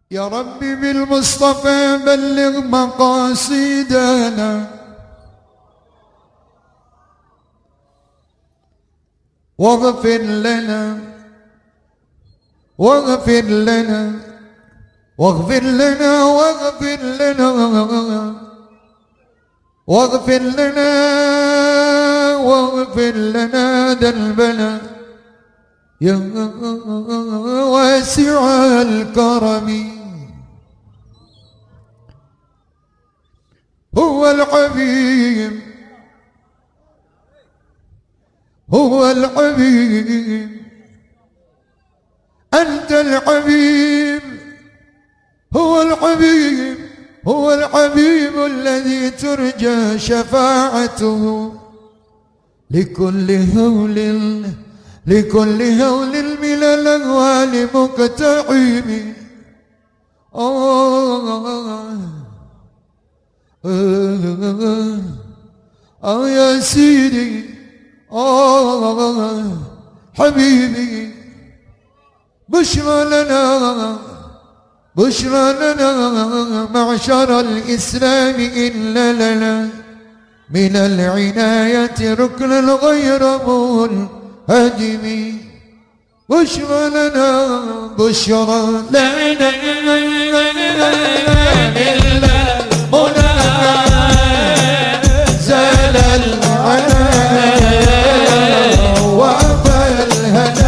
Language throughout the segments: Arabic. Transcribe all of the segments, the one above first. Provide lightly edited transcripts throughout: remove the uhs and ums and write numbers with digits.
يا ربي بالمصطفى بلغ مقاصدنا واغفر لنا واغفر لنا واغفر لنا واغفر لنا واغفر لنا واغفر لنا ذنبنا يا واسع الكرم. هو الحبيب هو الحبيب أنت الحبيب هو الحبيب هو الحبيب الذي ترجى شفاعته لكل هول من الأهوال مقتحم. يا سيدي حبيبي بشرى لنا بشرى لنا معشر الإسلام إن لنا من العناية ركن غير منهدم. بشرى لنا بشرى لنا إلا المنى زال العناء وأبى الهنا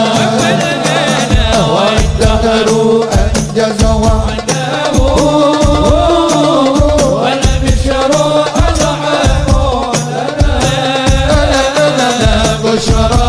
والدهر أنجز وعده والبشر أضحى لنا بشرى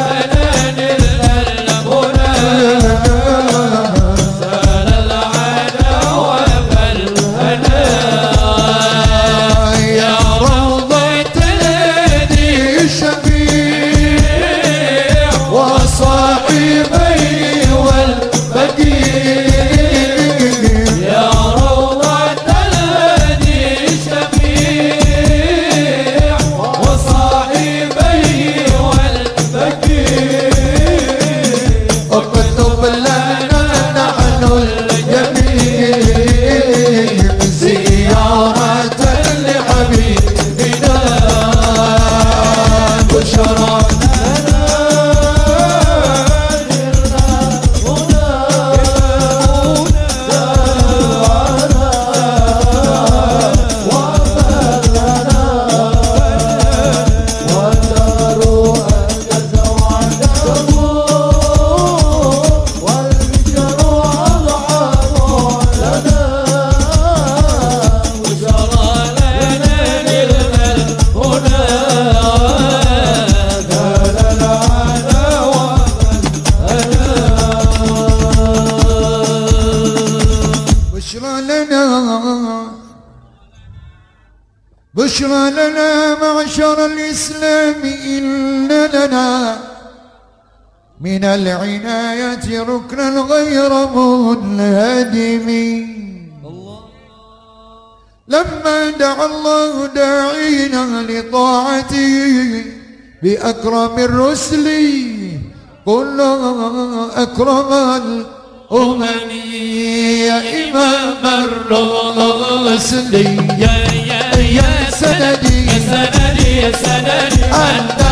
بشرى لنا معشر الإسلام إن لنا من العناية ركنا غير منهدم. لما دعا الله داعينا لطاعته بأكرم الرسل قل أكرم الأمم يا إمام الرسل يا سندي يا سندي يا سندي